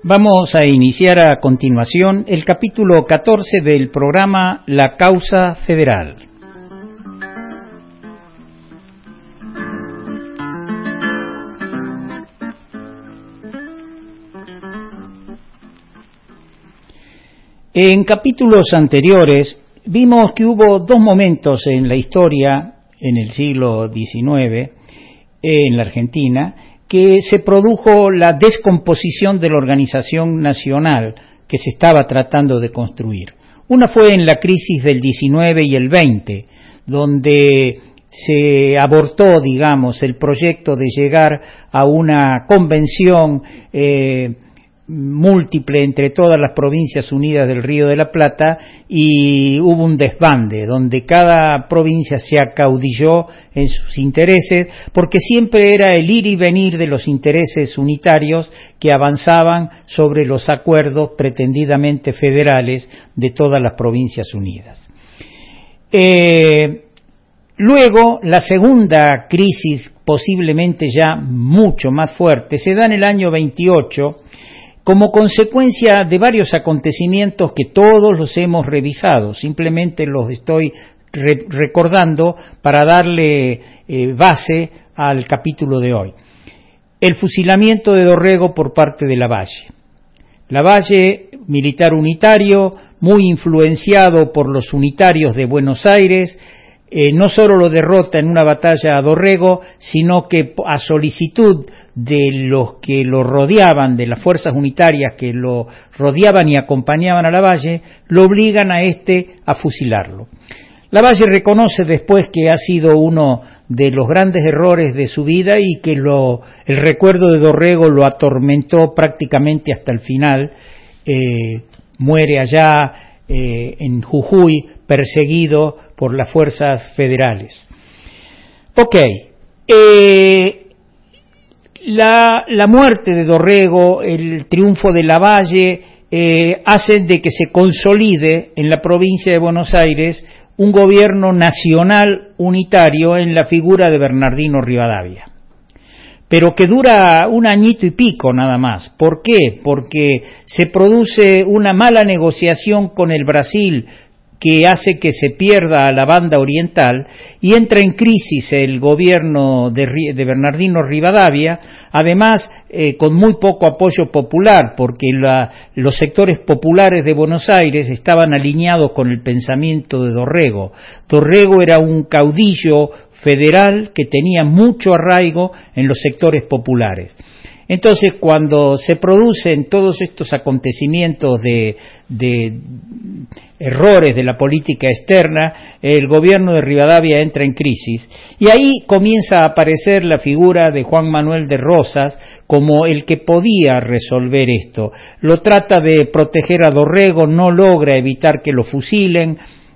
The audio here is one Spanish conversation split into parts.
Vamos a iniciar a continuación el capítulo 14 del programa La Causa Federal. En capítulos anteriores vimos que hubo dos momentos en la historia, en el siglo XIX, en la Argentina, que se produjo la descomposición de la organización nacional que se estaba tratando de construir. Una fue en la crisis del 19 y el 20, donde se abortó, digamos, el proyecto de llegar a una convención múltiple entre todas las provincias unidas del Río de la Plata, y hubo un desbande donde cada provincia se acaudilló en sus intereses, porque siempre era el ir y venir de los intereses unitarios que avanzaban sobre los acuerdos pretendidamente federales de todas las provincias unidas. Luego, la segunda crisis, posiblemente ya mucho más fuerte, se da en el año 28, como consecuencia de varios acontecimientos que todos los hemos revisado. Simplemente los estoy recordando para darle base al capítulo de hoy. El fusilamiento de Dorrego por parte de Lavalle. Lavalle, militar unitario, muy influenciado por los unitarios de Buenos Aires, no solo lo derrota en una batalla a Dorrego, sino que a solicitud de los que lo rodeaban, de las fuerzas unitarias que lo rodeaban y acompañaban a Lavalle, lo obligan a fusilarlo. Lavalle reconoce después que ha sido uno de los grandes errores de su vida y que el recuerdo de Dorrego lo atormentó prácticamente hasta el final. Muere allá en Jujuy, perseguido por las fuerzas federales. La muerte de Dorrego, el triunfo de Lavalle, hacen de que se consolide en la provincia de Buenos Aires un gobierno nacional unitario en la figura de Bernardino Rivadavia, pero que dura un añito y pico nada más. ¿Por qué? Porque se produce una mala negociación con el Brasil que hace que se pierda a la banda oriental y entra en crisis el gobierno de Bernardino Rivadavia, además con muy poco apoyo popular, porque los sectores populares de Buenos Aires estaban alineados con el pensamiento de Dorrego. Dorrego era un caudillo federal que tenía mucho arraigo en los sectores populares. Entonces, cuando se producen todos estos acontecimientos de errores de la política externa, el gobierno de Rivadavia entra en crisis y ahí comienza a aparecer la figura de Juan Manuel de Rosas como el que podía resolver esto. Lo trata de proteger a Dorrego, no logra evitar que lo fusilen.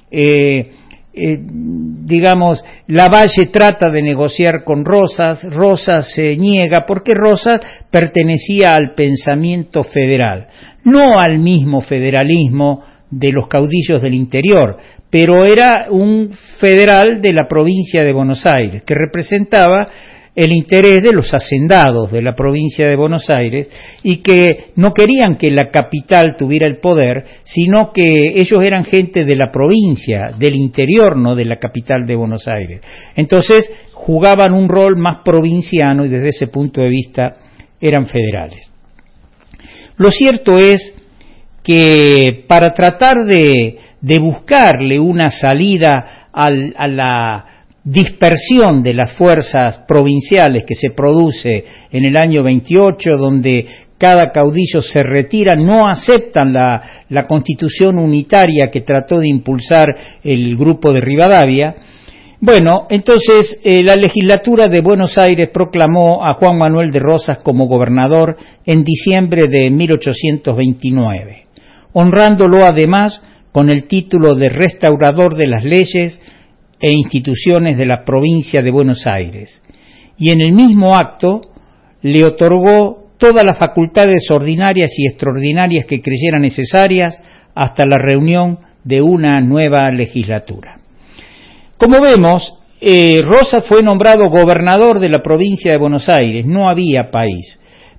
Lavalle trata de negociar con Rosas, Rosas se niega porque Rosas pertenecía al pensamiento federal, no al mismo federalismo de los caudillos del interior, pero era un federal de la provincia de Buenos Aires, que representaba el interés de los hacendados de la provincia de Buenos Aires y que no querían que la capital tuviera el poder, sino que ellos eran gente de la provincia, del interior, no de la capital de Buenos Aires. Entonces jugaban un rol más provinciano y desde ese punto de vista eran federales. Lo cierto es que para tratar de buscarle una salida a la dispersión de las fuerzas provinciales que se produce en el año 28, donde cada caudillo se retira, no aceptan la constitución unitaria que trató de impulsar el grupo de Rivadavia. Bueno, entonces la legislatura de Buenos Aires proclamó a Juan Manuel de Rosas como gobernador en diciembre de 1829, honrándolo además con el título de restaurador de las leyes e instituciones de la provincia de Buenos Aires, y en el mismo acto le otorgó todas las facultades ordinarias y extraordinarias que creyera necesarias hasta la reunión de una nueva legislatura. Como vemos, Rosas fue nombrado gobernador de la provincia de Buenos Aires, no había país,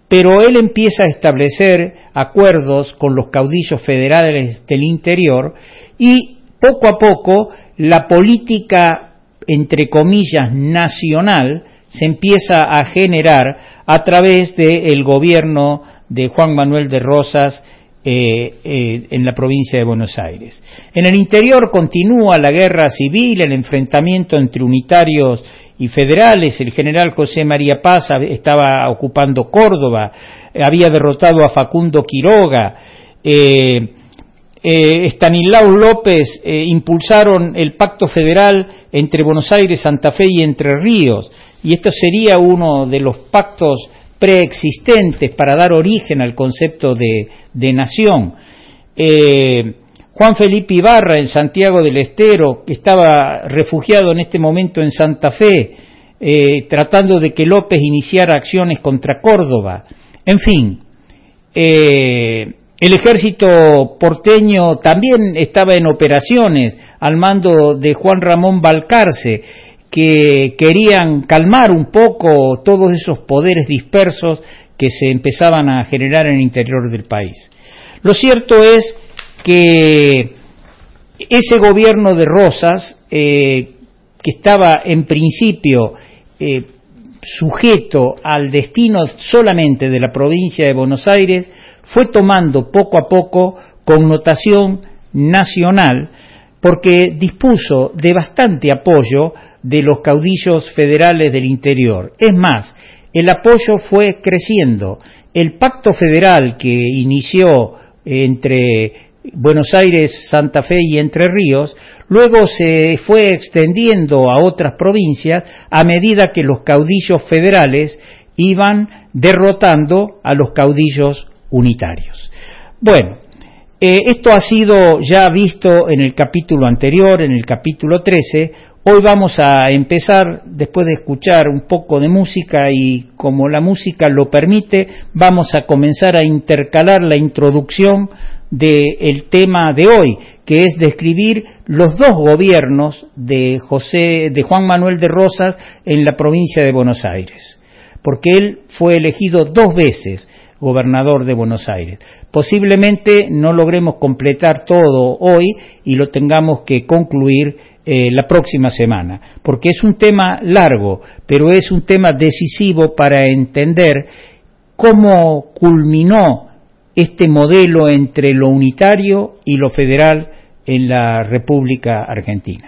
pero él empieza a establecer acuerdos con los caudillos federales del interior y poco a poco la política, entre comillas, nacional se empieza a generar a través del gobierno de Juan Manuel de Rosas en la provincia de Buenos Aires. En el interior continúa la guerra civil, el enfrentamiento entre unitarios y federales. El general José María Paz estaba ocupando Córdoba, había derrotado a Facundo Quiroga, Estanislao López impulsaron el pacto federal entre Buenos Aires, Santa Fe y Entre Ríos, y esto sería uno de los pactos preexistentes para dar origen al concepto de nación. Juan Felipe Ibarra en Santiago del Estero, que estaba refugiado en este momento en Santa Fe, tratando de que López iniciara acciones contra Córdoba. En fin, el ejército porteño también estaba en operaciones al mando de Juan Ramón Balcarce, que querían calmar un poco todos esos poderes dispersos que se empezaban a generar en el interior del país. Lo cierto es que ese gobierno de Rosas, que estaba en principio sujeto al destino solamente de la provincia de Buenos Aires, fue tomando poco a poco connotación nacional, porque dispuso de bastante apoyo de los caudillos federales del interior. Es más, el apoyo fue creciendo. El pacto federal que inició entre Buenos Aires, Santa Fe y Entre Ríos, luego se fue extendiendo a otras provincias a medida que los caudillos federales iban derrotando a los caudillos unitarios. Bueno, esto ha sido ya visto en el capítulo anterior, en el capítulo 13. Hoy vamos a empezar, después de escuchar un poco de música, y como la música lo permite, vamos a comenzar a intercalar la introducción del tema de hoy, que es describir los dos gobiernos de Juan Manuel de Rosas en la provincia de Buenos Aires, porque él fue elegido 2 veces gobernador de Buenos Aires. Posiblemente no logremos completar todo hoy y lo tengamos que concluir la próxima semana, porque es un tema largo, pero es un tema decisivo para entender cómo culminó este modelo entre lo unitario y lo federal en la República Argentina.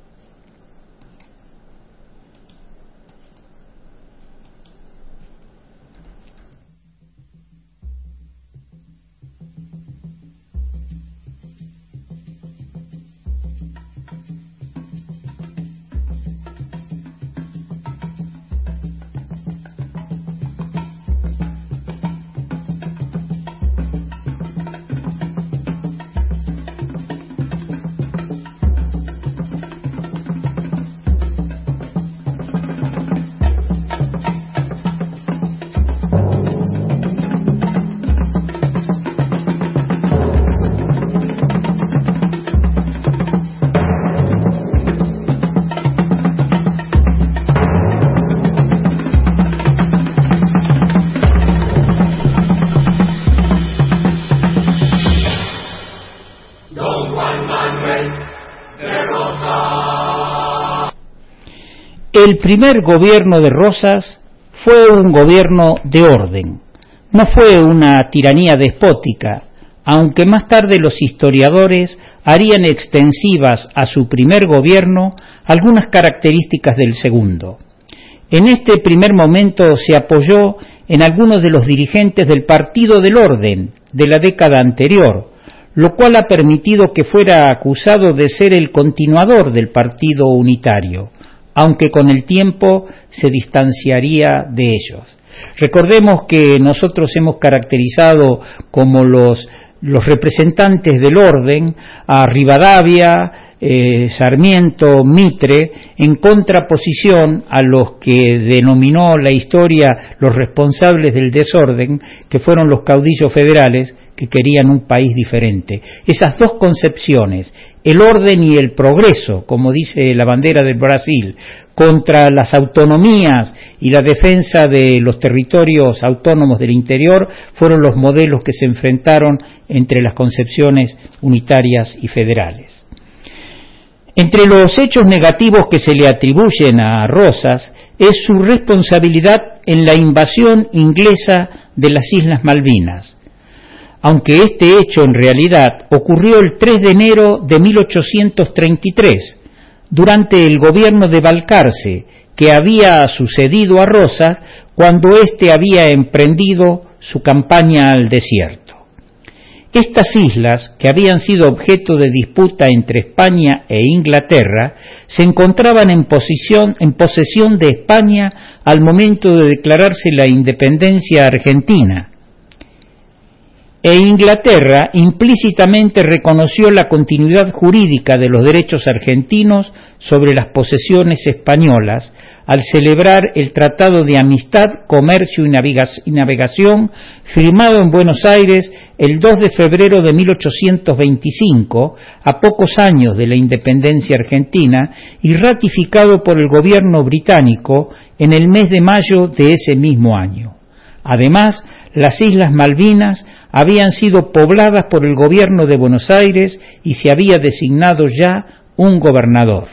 El primer gobierno de Rosas fue un gobierno de orden, no fue una tiranía despótica, aunque más tarde los historiadores harían extensivas a su primer gobierno algunas características del segundo. En este primer momento se apoyó en algunos de los dirigentes del Partido del Orden de la década anterior, lo cual ha permitido que fuera acusado de ser el continuador del Partido Unitario, aunque con el tiempo se distanciaría de ellos. Recordemos que nosotros hemos caracterizado como los representantes del orden a Rivadavia, Sarmiento, Mitre, en contraposición a los que denominó la historia los responsables del desorden, que fueron los caudillos federales que querían un país diferente. Esas dos concepciones, el orden y el progreso, como dice la bandera del Brasil, contra las autonomías y la defensa de los territorios autónomos del interior, fueron los modelos que se enfrentaron entre las concepciones unitarias y federales. Entre los hechos negativos que se le atribuyen a Rosas es su responsabilidad en la invasión inglesa de las Islas Malvinas, aunque este hecho en realidad ocurrió el 3 de enero de 1833, durante el gobierno de Balcarce, que había sucedido a Rosas cuando éste había emprendido su campaña al desierto. Estas islas, que habían sido objeto de disputa entre España e Inglaterra, se encontraban en posesión de España al momento de declararse la independencia argentina, e Inglaterra implícitamente reconoció la continuidad jurídica de los derechos argentinos sobre las posesiones españolas al celebrar el Tratado de Amistad, Comercio y Navegación firmado en Buenos Aires el 2 de febrero de 1825, a pocos años de la independencia argentina, y ratificado por el gobierno británico en el mes de mayo de ese mismo año. Además, las Islas Malvinas habían sido pobladas por el gobierno de Buenos Aires y se había designado ya un gobernador.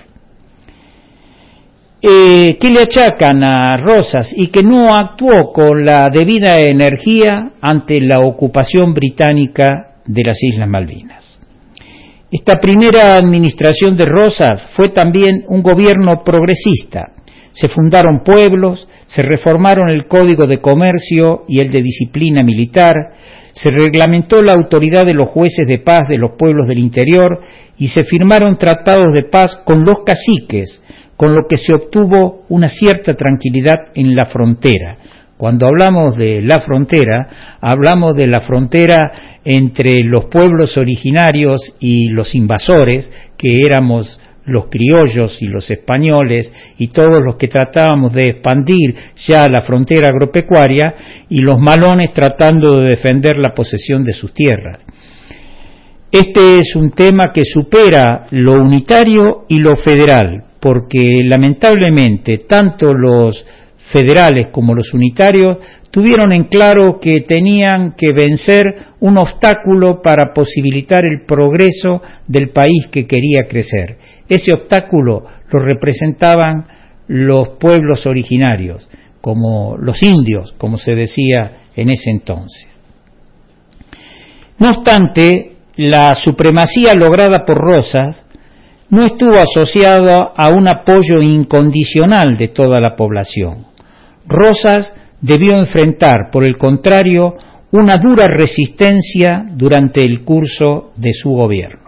¿Qué le achacan a Rosas? Y que no actuó con la debida energía ante la ocupación británica de las Islas Malvinas. Esta primera administración de Rosas fue también un gobierno progresista. Se fundaron pueblos, se reformaron el Código de Comercio y el de Disciplina Militar, se reglamentó la autoridad de los jueces de paz de los pueblos del interior y se firmaron tratados de paz con los caciques, con lo que se obtuvo una cierta tranquilidad en la frontera. Cuando hablamos de la frontera, hablamos de la frontera entre los pueblos originarios y los invasores, que éramos los criollos y los españoles y todos los que tratábamos de expandir ya la frontera agropecuaria, y los malones tratando de defender la posesión de sus tierras. Este es un tema que supera lo unitario y lo federal, porque lamentablemente tanto los federales como los unitarios tuvieron en claro que tenían que vencer un obstáculo para posibilitar el progreso del país que quería crecer. Ese obstáculo lo representaban los pueblos originarios, como los indios, como se decía en ese entonces. No obstante, la supremacía lograda por Rosas no estuvo asociada a un apoyo incondicional de toda la población. Rosas debió enfrentar, por el contrario, una dura resistencia durante el curso de su gobierno.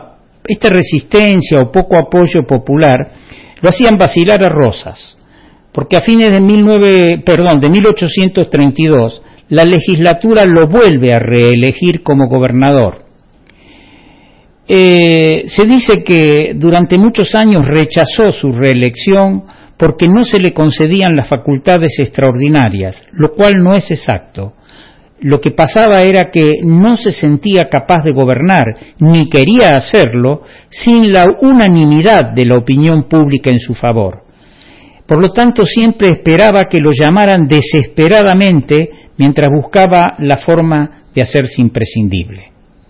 Esta resistencia o poco apoyo popular lo hacían vacilar a Rosas. porque a fines de 1832 la legislatura lo vuelve a reelegir como gobernador. Se dice que durante muchos años rechazó su reelección porque no se le concedían las facultades extraordinarias, lo cual no es exacto. Lo que pasaba era que no se sentía capaz de gobernar, ni quería hacerlo, sin la unanimidad de la opinión pública en su favor. Por lo tanto, siempre esperaba que lo llamaran desesperadamente mientras buscaba la forma de hacerse imprescindible.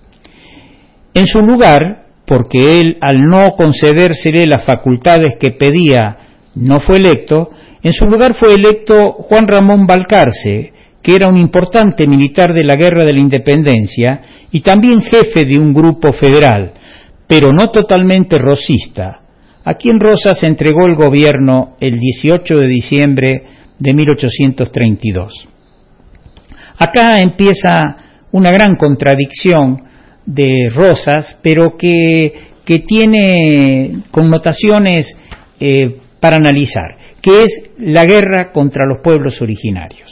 En su lugar, porque él, al no concedérsele las facultades que pedía, no fue electo, en su lugar fue electo Juan Ramón Balcarce, que era un importante militar de la Guerra de la Independencia y también jefe de un grupo federal, pero no totalmente rosista, a quien Rosas entregó el gobierno el 18 de diciembre de 1832. Acá empieza una gran contradicción de Rosas, pero que tiene connotaciones para analizar, que es la guerra contra los pueblos originarios.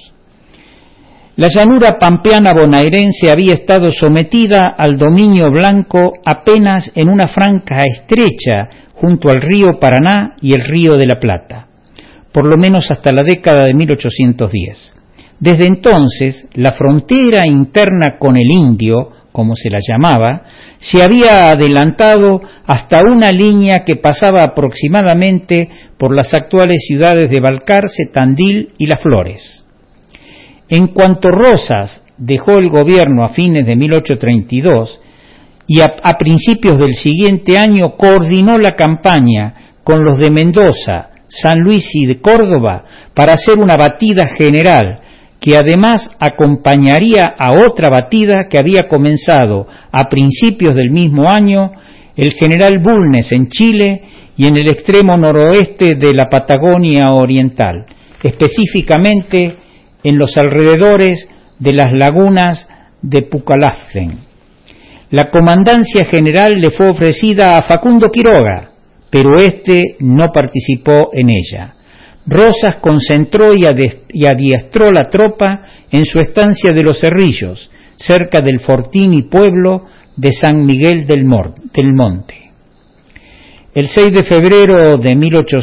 La llanura pampeana bonaerense había estado sometida al dominio blanco apenas en una franja estrecha junto al río Paraná y el río de la Plata, por lo menos hasta la década de 1810. Desde entonces, la frontera interna con el indio, como se la llamaba, se había adelantado hasta una línea que pasaba aproximadamente por las actuales ciudades de Balcarce, Tandil y Las Flores. En cuanto Rosas dejó el gobierno a fines de 1832 y a principios del siguiente año coordinó la campaña con los de Mendoza, San Luis y de Córdoba para hacer una batida general que además acompañaría a otra batida que había comenzado a principios del mismo año el general Bulnes en Chile y en el extremo noroeste de la Patagonia Oriental, específicamente en los alrededores de las lagunas de Pucallaften. La comandancia general le fue ofrecida a Facundo Quiroga, pero éste no participó en ella. Rosas concentró y adiestró la tropa en su estancia de Los Cerrillos, cerca del fortín y pueblo de San Miguel del Monte. El 6 de febrero de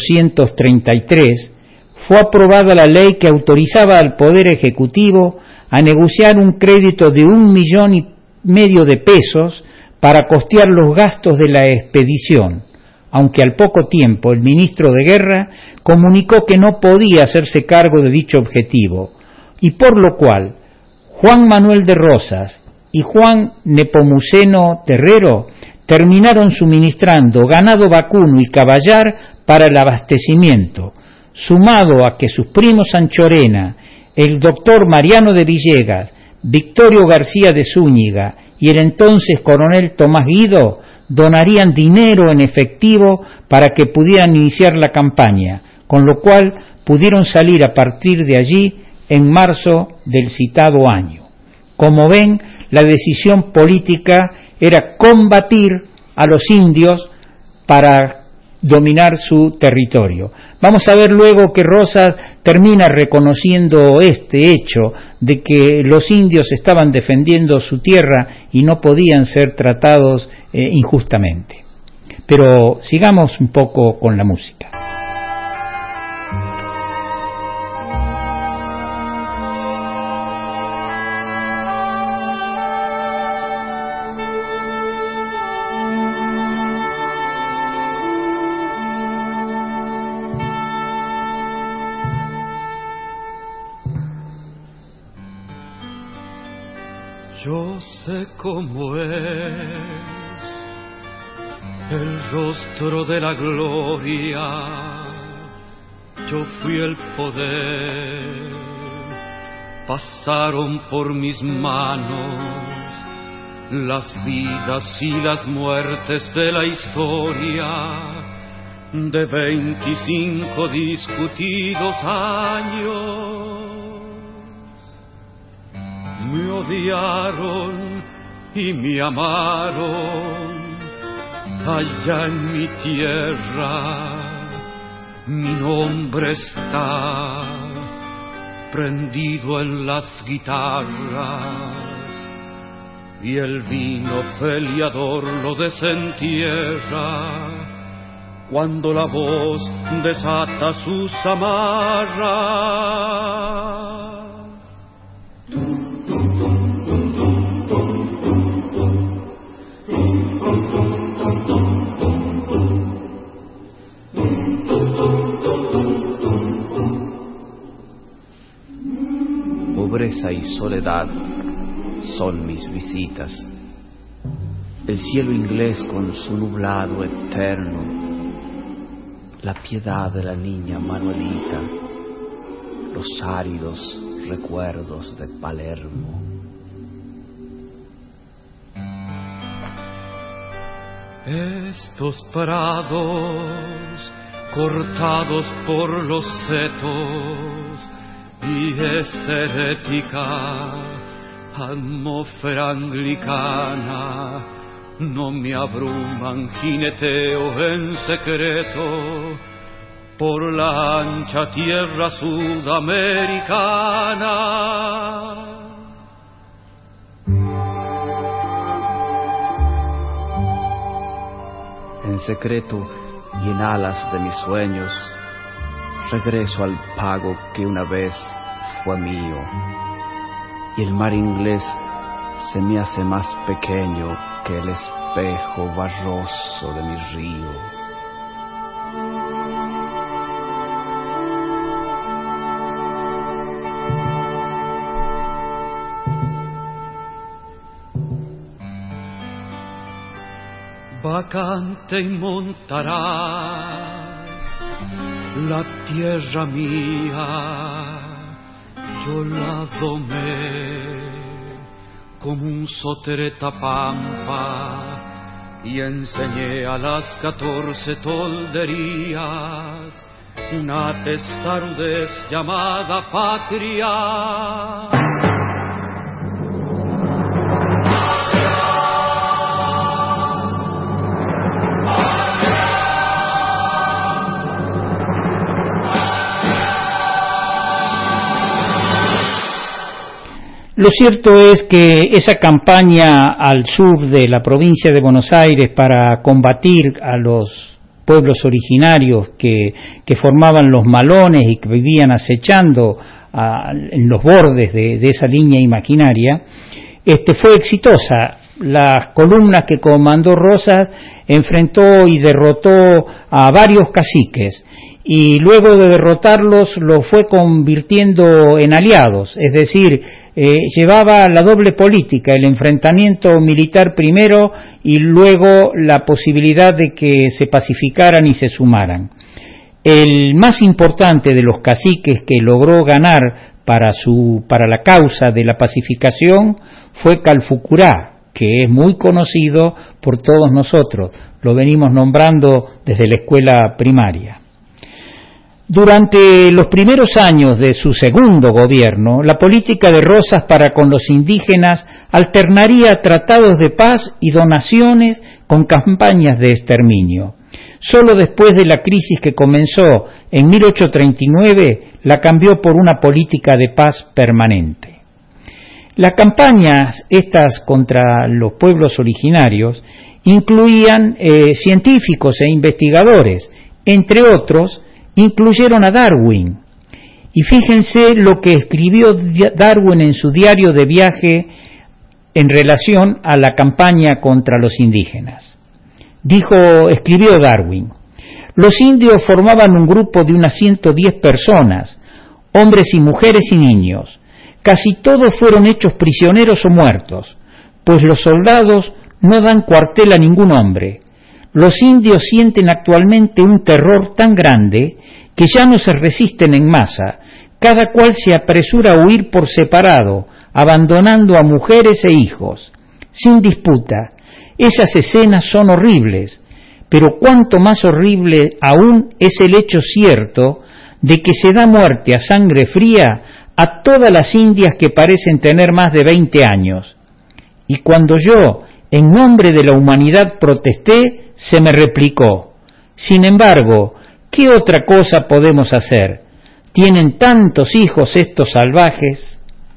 1833 fue aprobada la ley que autorizaba al Poder Ejecutivo a negociar un crédito de 1,5 millones de pesos para costear los gastos de la expedición, aunque al poco tiempo el ministro de Guerra comunicó que no podía hacerse cargo de dicho objetivo, y por lo cual Juan Manuel de Rosas y Juan Nepomuceno Terrero terminaron suministrando ganado vacuno y caballar para el abastecimiento, sumado a que sus primos Anchorena, el doctor Mariano de Villegas, Victorio García de Zúñiga y el entonces coronel Tomás Guido donarían dinero en efectivo para que pudieran iniciar la campaña, con lo cual pudieron salir a partir de allí en marzo del citado año. Como ven, la decisión política era combatir a los indios para dominar su territorio. Vamos a ver luego que Rosas termina reconociendo este hecho de que los indios estaban defendiendo su tierra y no podían ser tratados injustamente. Pero sigamos un poco con la música. Yo sé cómo es el rostro de la gloria, yo fui el poder, pasaron por mis manos las vidas y las muertes de la historia de 25 discutidos años. Me odiaron y me amaron allá en mi tierra, mi nombre está prendido en las guitarras y el vino peleador lo desentierra cuando la voz desata sus amarras. Pobreza y soledad son mis visitas. El cielo inglés con su nublado eterno, la piedad de la niña Manuelita, los áridos recuerdos de Palermo. Estos prados cortados por los setos y esta herética atmósfera anglicana no me abruman, jineteo en secreto por la ancha tierra sudamericana. En secreto y en alas de mis sueños regreso al pago que una vez fue mío, y el mar inglés se me hace más pequeño que el espejo barroso de mi río. Vacante y montarás la tierra mía, yo la domé como un sotereta pampa y enseñé a las 14 tolderías una testarudez llamada patria. Lo cierto es que esa campaña al sur de la provincia de Buenos Aires para combatir a los pueblos originarios que formaban los malones y que vivían acechando en los bordes de esa línea imaginaria, fue exitosa. Las columnas que comandó Rosas enfrentó y derrotó a varios caciques, y luego de derrotarlos los fue convirtiendo en aliados, es decir, llevaba la doble política, el enfrentamiento militar primero y luego la posibilidad de que se pacificaran y se sumaran. El más importante de los caciques que logró ganar para la causa de la pacificación fue Calfucurá, que es muy conocido por todos nosotros, lo venimos nombrando desde la escuela primaria. Durante los primeros años de su segundo gobierno, la política de Rosas para con los indígenas alternaría tratados de paz y donaciones con campañas de exterminio. Solo después de la crisis que comenzó en 1839, la cambió por una política de paz permanente. Las campañas estas contra los pueblos originarios incluían científicos e investigadores, entre otros, incluyeron a Darwin. Y fíjense lo que escribió Darwin en su diario de viaje en relación a la campaña contra los indígenas. Escribió Darwin: los indios formaban un grupo de unas 110 personas, hombres y mujeres y niños. Casi todos fueron hechos prisioneros o muertos, pues los soldados no dan cuartel a ningún hombre. Los indios sienten actualmente un terror tan grande que ya no se resisten en masa, cada cual se apresura a huir por separado, abandonando a mujeres e hijos. Sin disputa, esas escenas son horribles, pero cuanto más horrible aún es el hecho cierto de que se da muerte a sangre fría a todas las indias que parecen tener más de 20 años. Y cuando yo, en nombre de la humanidad, protesté, se me replicó: sin embargo, ¿Qué otra cosa podemos hacer? Tienen tantos hijos estos salvajes.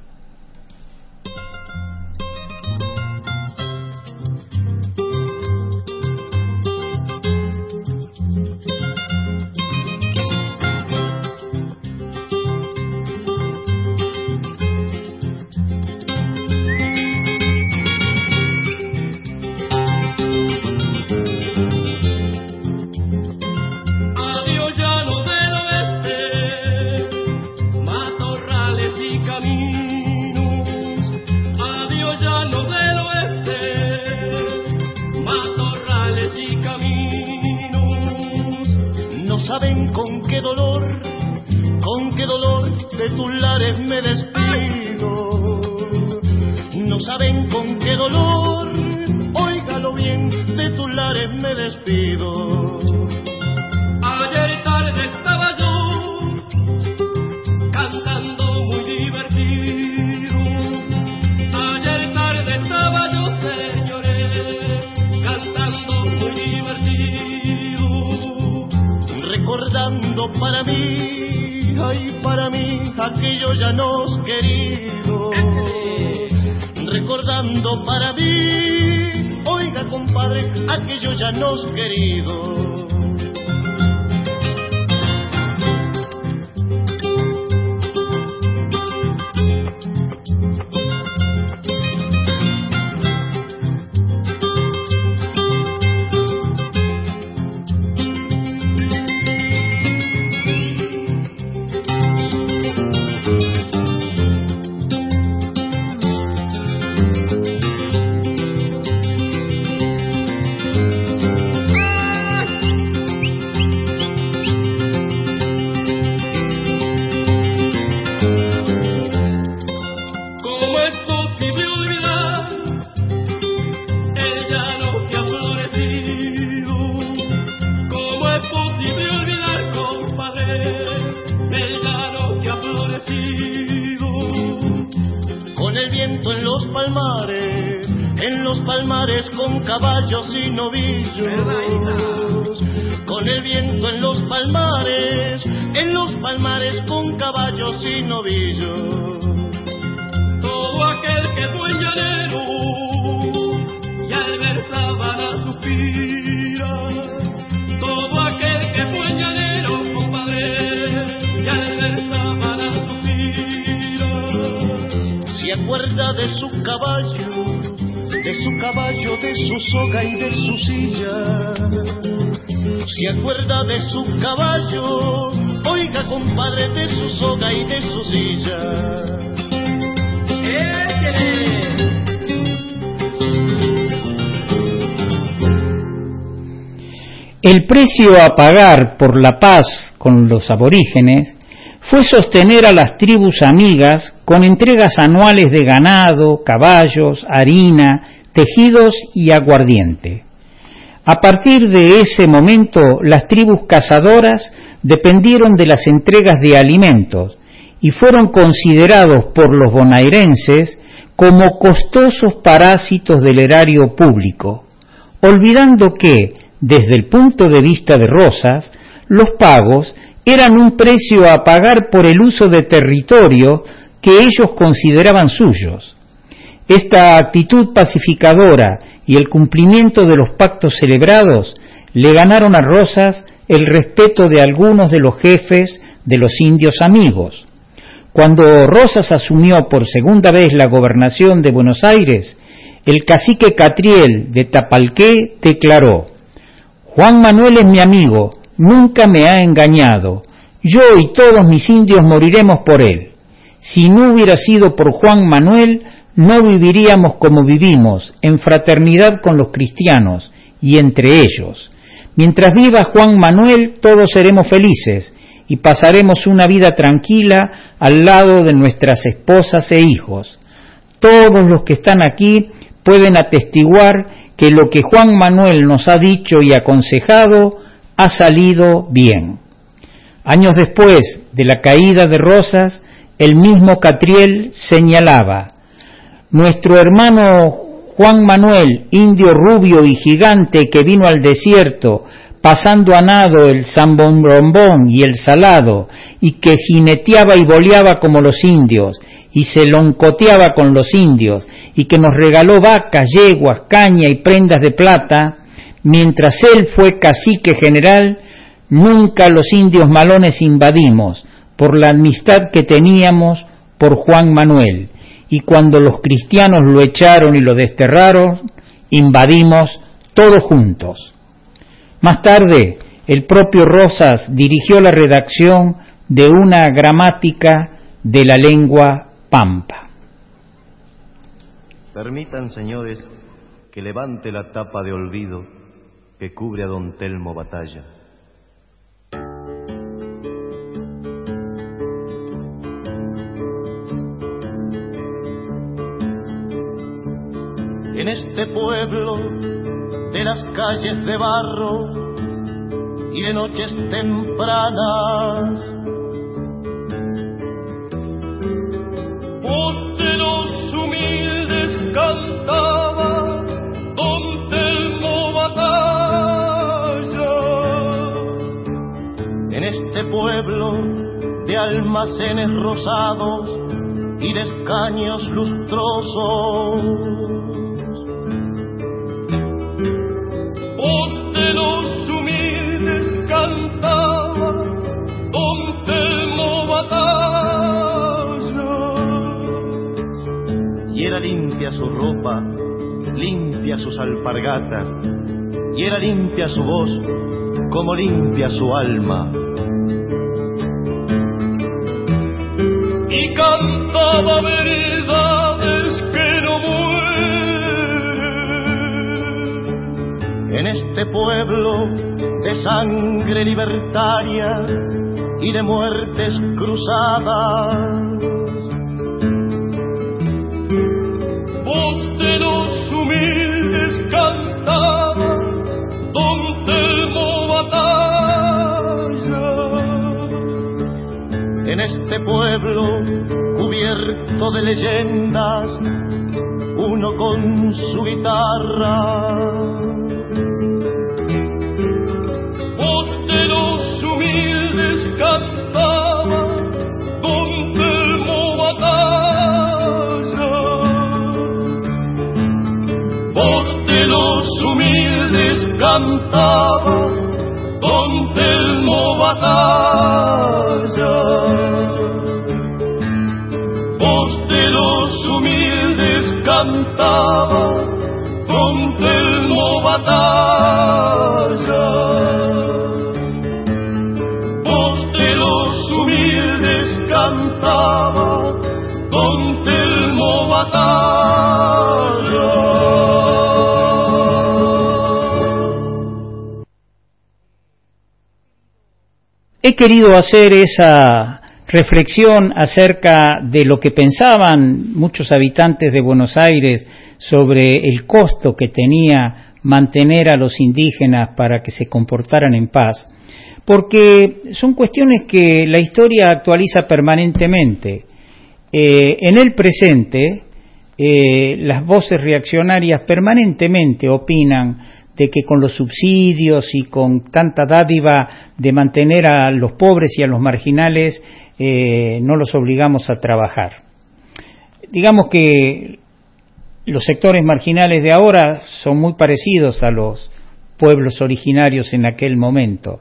de tus lares me despido. No saben con qué dolor, óigalo bien, de tus lares me despido. Ayer tarde estaba yo cantando muy divertido. Ayer tarde estaba yo, señores, cantando muy divertido. Recordando para mí, ay, para mí, aquello ya nos querido. Recordando para mí, oiga compadre, aquello ya nos querido. Con caballos y novillos, con el viento en los palmares con caballos y novillos. Todo aquel que fue llanero y al ver sábana suspira. Todo aquel que fue llanero, compadre, y al ver sábana suspira. Se acuerda de su caballo, de su soga y de su silla. Se acuerda de su caballo, oiga compadre, de su soga y de su silla. El precio a pagar por la paz con los aborígenes fue sostener a las tribus amigas con entregas anuales de ganado, caballos, harina, tejidos y aguardiente. A partir de ese momento, las tribus cazadoras dependieron de las entregas de alimentos y fueron considerados por los bonaerenses como costosos parásitos del erario público, olvidando que, desde el punto de vista de Rosas, los pagos eran un precio a pagar por el uso de territorio que ellos consideraban suyos. Esta actitud pacificadora y el cumplimiento de los pactos celebrados le ganaron a Rosas el respeto de algunos de los jefes de los indios amigos. Cuando Rosas asumió por segunda vez la gobernación de Buenos Aires, el cacique Catriel de Tapalqué declaró: «Juan Manuel es mi amigo, nunca me ha engañado. Yo y todos mis indios moriremos por él. Si no hubiera sido por Juan Manuel, no viviríamos como vivimos, en fraternidad con los cristianos y entre ellos. Mientras viva Juan Manuel, todos seremos felices y pasaremos una vida tranquila al lado de nuestras esposas e hijos. Todos los que están aquí pueden atestiguar que lo que Juan Manuel nos ha dicho y aconsejado ha salido bien». Años después de la caída de Rosas, el mismo Catriel señalaba: «Nuestro hermano Juan Manuel, indio rubio y gigante que vino al desierto pasando a nado el zambombombón y el salado, y que jineteaba y boleaba como los indios, y se loncoteaba con los indios, y que nos regaló vacas, yeguas, caña y prendas de plata, mientras él fue cacique general, nunca los indios malones invadimos, por la amistad que teníamos por Juan Manuel, y cuando los cristianos lo echaron y lo desterraron, invadimos todos juntos. Más tarde, el propio Rosas dirigió la redacción de una gramática de la lengua pampa. Permitan, señores, que levante la tapa de olvido que cubre a don Telmo Batalla. En este pueblo de las calles de barro y de noches tempranas, voz de los humildes cantaba don Telmo Batalla. En este pueblo de almacenes rosados y de escaños lustrosos, voz de los humildes cantaba don Telmo Batalla. Y era limpia su ropa, limpia sus alpargatas, y era limpia su voz, como limpia su alma. Y cantaba verdades que no mueren. En este pueblo de sangre libertaria y de muertes cruzadas, voz de los humildes cantaba don Telmo Batalla. En este pueblo cubierto de leyendas, uno con su guitarra, voz de los humildes cantaba don Telmo Batalla. Voz de los humildes cantaba don Telmo Batalla. Voz de los humildes cantaba don Telmo Batalla. Voz de los humildes cantaba don Telmo Batalla. He querido hacer esa reflexión acerca de lo que pensaban muchos habitantes de Buenos Aires sobre el costo que tenía mantener a los indígenas para que se comportaran en paz, porque son cuestiones que la historia actualiza permanentemente. En el presente, las voces reaccionarias permanentemente opinan de que con los subsidios y con tanta dádiva de mantener a los pobres y a los marginales no los obligamos a trabajar. Digamos que los sectores marginales de ahora son muy parecidos a los pueblos originarios en aquel momento.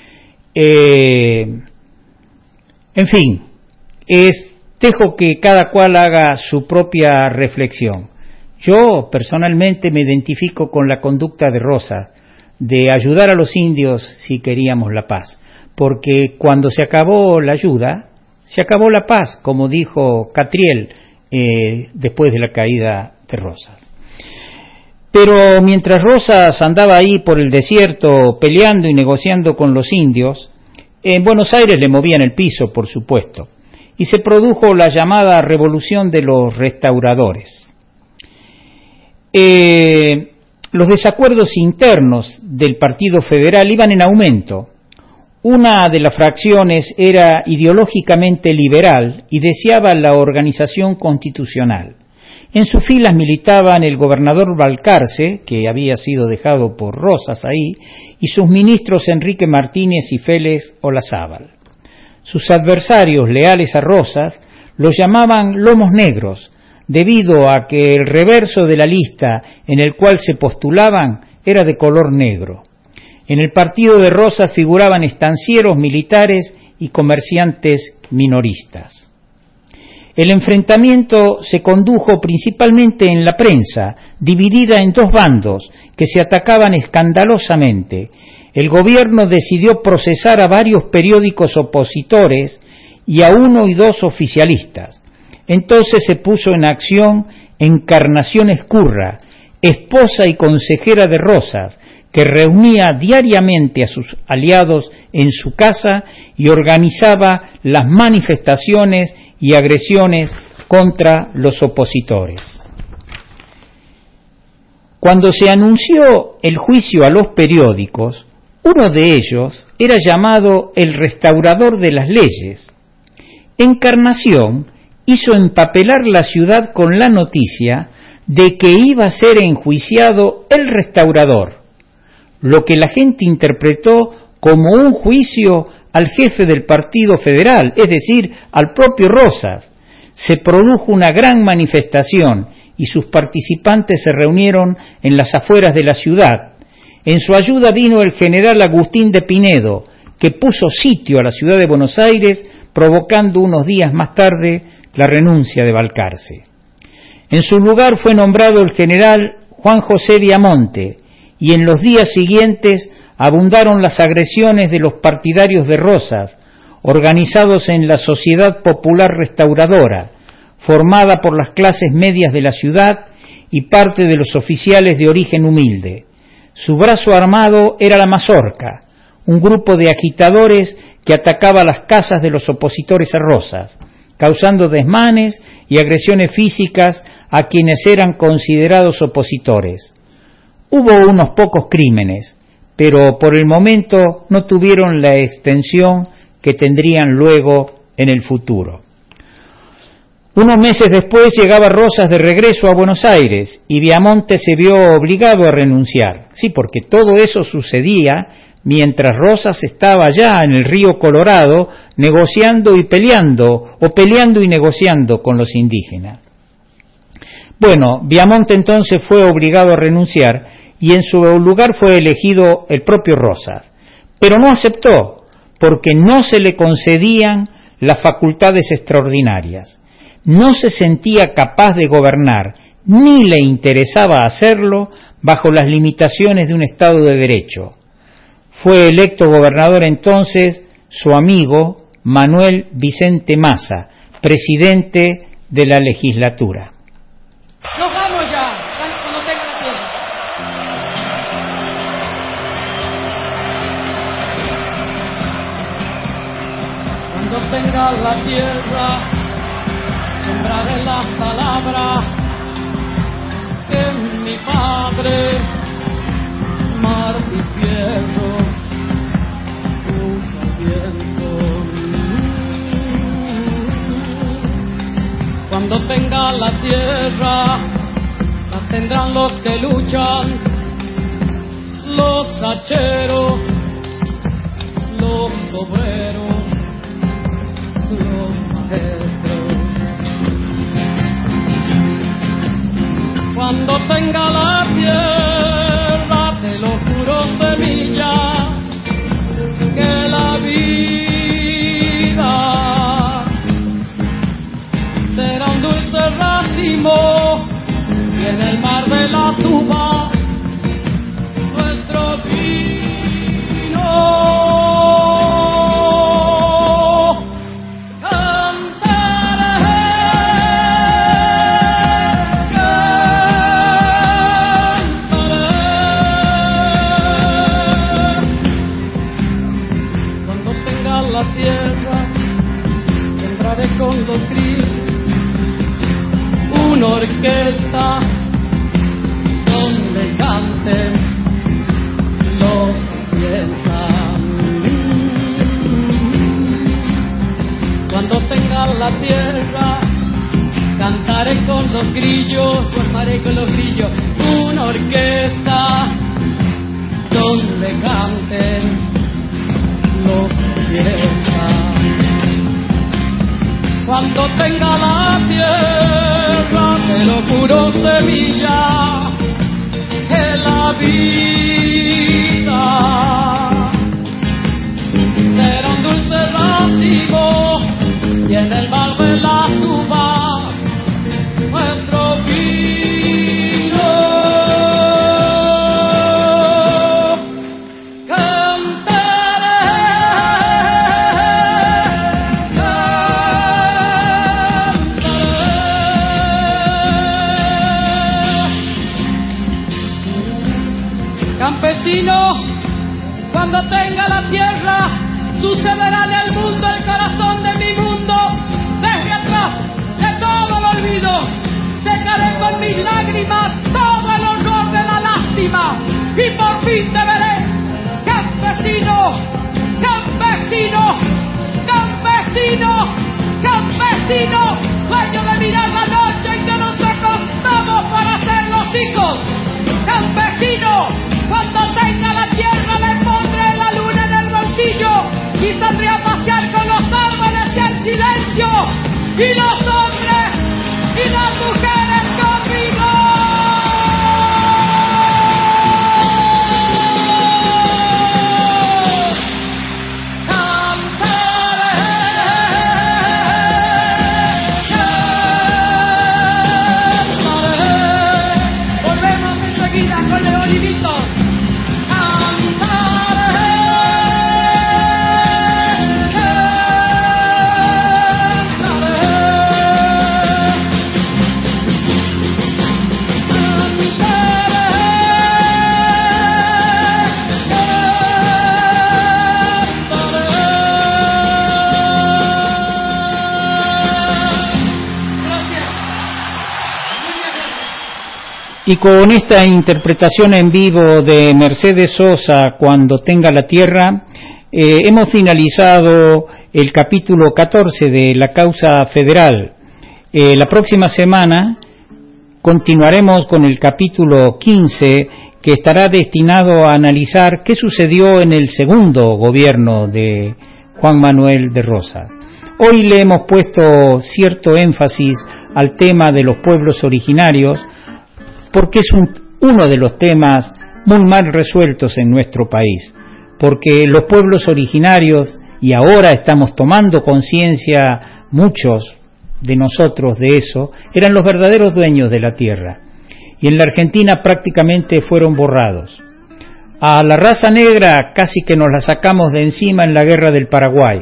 En fin, dejo que cada cual haga su propia reflexión. Yo personalmente me identifico con la conducta de Rosa, de ayudar a los indios si queríamos la paz, porque cuando se acabó la ayuda, se acabó la paz, como dijo Catriel después de la caída de Rosas. Pero mientras Rosas andaba ahí por el desierto peleando y negociando con los indios, en Buenos Aires le movían el piso, por supuesto, y se produjo la llamada Revolución de los Restauradores. Los desacuerdos internos del Partido Federal iban en aumento. Una de las fracciones era ideológicamente liberal y deseaba la organización constitucional, En sus filas militaban el gobernador Balcarce, que había sido dejado por Rosas ahí, y sus ministros Enrique Martínez y Félix Olazábal. Sus adversarios, leales a Rosas, los llamaban lomos negros, debido a que el reverso de la lista en el cual se postulaban era de color negro. En el partido de Rosas figuraban estancieros militares y comerciantes minoristas. El enfrentamiento se condujo principalmente en la prensa, dividida en dos bandos que se atacaban escandalosamente. El gobierno decidió procesar a varios periódicos opositores y a 1 y 2 oficialistas. Entonces se puso en acción Encarnación Ezcurra, esposa y consejera de Rosas, que reunía diariamente a sus aliados en su casa y organizaba las manifestaciones y agresiones contra los opositores. Cuando se anunció el juicio a los periódicos, uno de ellos era llamado el restaurador de las leyes. Encarnación hizo empapelar la ciudad con la noticia de que iba a ser enjuiciado el restaurador, lo que la gente interpretó como un juicio al jefe del Partido Federal, es decir, al propio Rosas. Se produjo una gran manifestación y sus participantes se reunieron en las afueras de la ciudad. En su ayuda vino el general Agustín de Pinedo, que puso sitio a la ciudad de Buenos Aires, provocando unos días más tarde la renuncia de Balcarce. En su lugar fue nombrado el general Juan José Viamonte, y en los días siguientes abundaron las agresiones de los partidarios de Rosas, organizados en la Sociedad Popular Restauradora, formada por las clases medias de la ciudad y parte de los oficiales de origen humilde. Su brazo armado era la Mazorca, un grupo de agitadores que atacaba las casas de los opositores a Rosas, causando desmanes y agresiones físicas a quienes eran considerados opositores. Hubo unos pocos crímenes, pero por el momento no tuvieron la extensión que tendrían luego en el futuro. Unos meses después llegaba Rosas de regreso a Buenos Aires y Viamonte se vio obligado a renunciar. Sí, porque todo eso sucedía mientras Rosas estaba allá en el río Colorado negociando y peleando, o peleando y negociando con los indígenas. Bueno, Viamonte entonces fue obligado a renunciar y en su lugar fue elegido el propio Rosas. Pero no aceptó, porque no se le concedían las facultades extraordinarias. No se sentía capaz de gobernar, ni le interesaba hacerlo bajo las limitaciones de un Estado de Derecho. Fue electo gobernador entonces su amigo Manuel Vicente Massa, presidente de la legislatura. ¡Nos vamos ya! Cuando tenga la tierra. Cuando tenga la tierra, sembraré las palabras que mi padre Martí Fierro puso al viento. Cuando tenga la tierra, la tendrán los que luchan, los hacheros, los obreros, los maestros. Cuando tenga la tierra, te lo juro, semilla, que la vida será un dulce racimo y en el mar de la uvas nuestro vino. Con los grillos, una orquesta donde canten los que piensan. Cuando tenga la tierra, cantaré armaré con los grillos, una orquesta donde canten los fiestas. Cuando tenga la tierra, te lo juro, Sevilla, que la vida será un dulce racimo y en el mar de la uva nuestro vino. Cantaré, campesino, cuando tenga la tierra, sucederá en el mundo, el corazón de mi mundo. Desde atrás de todo lo olvido, secaré con mis lágrimas todo el horror de la lástima, y por fin te veré, campesino, campesino, campesino, campesino, dueño de mirar la noche en que nos acostamos para hacer los hijos. Campesino, cuando tenga la tierra le pondré la luna en el bolsillo y saldré a pasear con los árboles y el silencio, y los hombres y las mujeres conmigo. Volvemos enseguida con León y Víctor. Y con esta interpretación en vivo de Mercedes Sosa, Cuando tenga la tierra, hemos finalizado el capítulo 14 de la causa federal. La próxima semana continuaremos con el capítulo 15, que estará destinado a analizar qué sucedió en el segundo gobierno de Juan Manuel de Rosas. Hoy le hemos puesto cierto énfasis al tema de los pueblos originarios, porque es uno de los temas muy mal resueltos en nuestro país, porque los pueblos originarios, y ahora estamos tomando conciencia muchos de nosotros de eso, eran los verdaderos dueños de la tierra, y en la Argentina prácticamente fueron borrados. A la raza negra casi que nos la sacamos de encima en la guerra del Paraguay,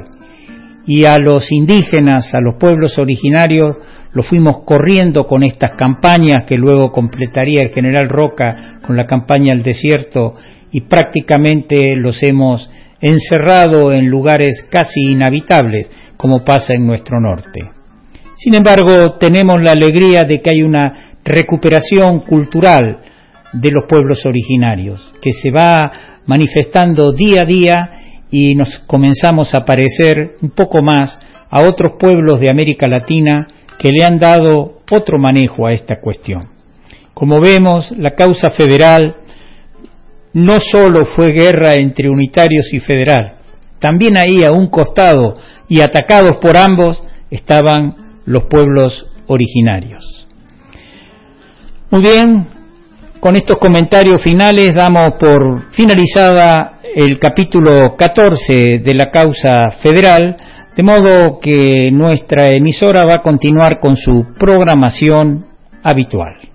y a los indígenas, a los pueblos originarios, lo fuimos corriendo con estas campañas que luego completaría el general Roca con la campaña al desierto, y prácticamente los hemos encerrado en lugares casi inhabitables, como pasa en nuestro norte. Sin embargo, tenemos la alegría de que hay una recuperación cultural de los pueblos originarios, que se va manifestando día a día, y nos comenzamos a parecer un poco más a otros pueblos de América Latina que le han dado otro manejo a esta cuestión. Como vemos, la causa federal no solo fue guerra entre unitarios y federal, también ahí a un costado y atacados por ambos estaban los pueblos originarios. Muy bien, con estos comentarios finales damos por finalizada el capítulo 14 de la causa federal, de modo que nuestra emisora va a continuar con su programación habitual.